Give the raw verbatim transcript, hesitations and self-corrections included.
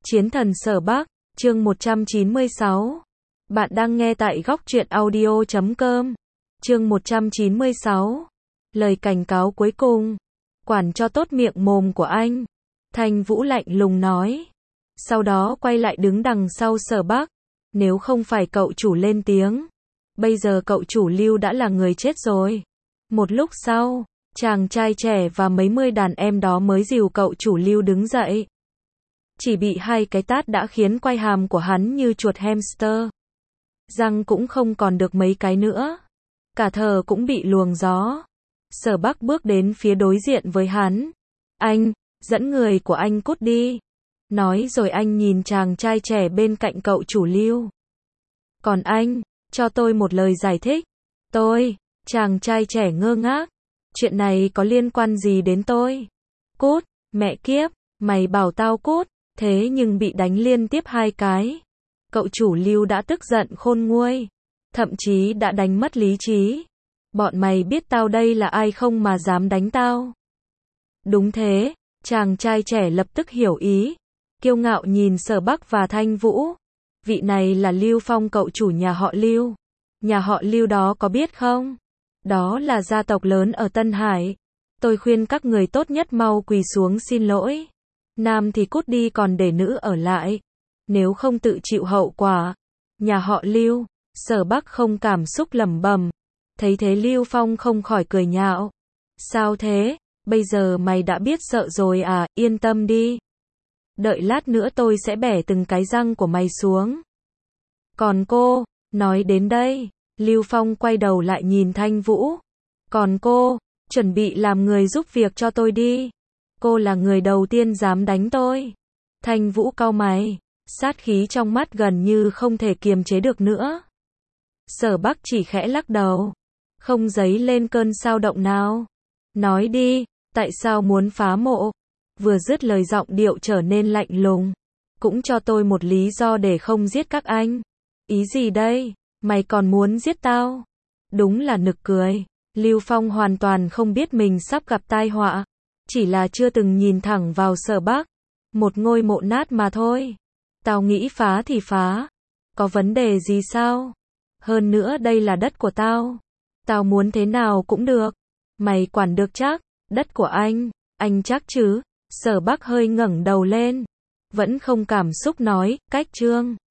Chiến thần Sở Bắc, chương một trăm chín mươi sáu. Bạn đang nghe tại góc truyện audio chấm com. Chương một trăm chín mươi sáu. Lời cảnh cáo cuối cùng. Quản cho tốt miệng mồm của anh. Thanh Vũ lạnh lùng nói. Sau đó quay lại đứng đằng sau Sở Bắc. Nếu không phải cậu chủ lên tiếng, bây giờ cậu chủ Lưu đã là người chết rồi. Một lúc sau, chàng trai trẻ và mấy mươi đàn em đó mới dìu cậu chủ Lưu đứng dậy. Chỉ bị hai cái tát đã khiến quai hàm của hắn như chuột hamster. Răng cũng không còn được mấy cái nữa. Cả thờ cũng bị luồng gió. Sở Bắc bước đến phía đối diện với hắn. Anh, dẫn người của anh cút đi. Nói rồi anh nhìn chàng trai trẻ bên cạnh cậu chủ Lưu. Còn anh, cho tôi một lời giải thích. Tôi, chàng trai trẻ ngơ ngác. Chuyện này có liên quan gì đến tôi? Cút, mẹ kiếp, mày bảo tao cút. Thế nhưng bị đánh liên tiếp hai cái. Cậu chủ Lưu đã tức giận khôn nguôi. Thậm chí đã đánh mất lý trí. Bọn mày biết tao đây là ai không mà dám đánh tao? Đúng thế, chàng trai trẻ lập tức hiểu ý. Kiêu ngạo nhìn Sở Bắc và Thanh Vũ. Vị này là Lưu Phong, cậu chủ nhà họ Lưu. Nhà họ Lưu đó có biết không? Đó là gia tộc lớn ở Tân Hải. Tôi khuyên các người tốt nhất mau quỳ xuống xin lỗi. Nam thì cút đi, còn để nữ ở lại. Nếu không tự chịu hậu quả. Nhà họ Lưu, Sở Bắc không cảm xúc lẩm bẩm. Thấy thế Lưu Phong không khỏi cười nhạo. Sao thế? Bây giờ mày đã biết sợ rồi à? Yên tâm đi. Đợi lát nữa tôi sẽ bẻ từng cái răng của mày xuống. Còn cô, nói đến đây, Lưu Phong quay đầu lại nhìn Thanh Vũ. Còn cô, chuẩn bị làm người giúp việc cho tôi đi. Cô là người đầu tiên dám đánh tôi. Thanh Vũ cau mày, sát khí trong mắt gần như không thể kiềm chế được nữa. Sở Bắc chỉ khẽ lắc đầu, không dấy lên cơn sao động nào. Nói đi, tại sao muốn phá mộ? Vừa dứt lời giọng điệu trở nên lạnh lùng. Cũng cho tôi một lý do để không giết các anh. Ý gì đây? Mày còn muốn giết tao? Đúng là nực cười. Lưu Phong hoàn toàn không biết mình sắp gặp tai họa. Chỉ là chưa từng nhìn thẳng vào Sở Bắc. Một ngôi mộ nát mà thôi. Tao nghĩ phá thì phá. Có vấn đề gì sao? Hơn nữa đây là đất của tao. Tao muốn thế nào cũng được. Mày quản được chắc? Đất của anh, anh chắc chứ? Sở Bắc hơi ngẩng đầu lên. Vẫn không cảm xúc nói, cách trương.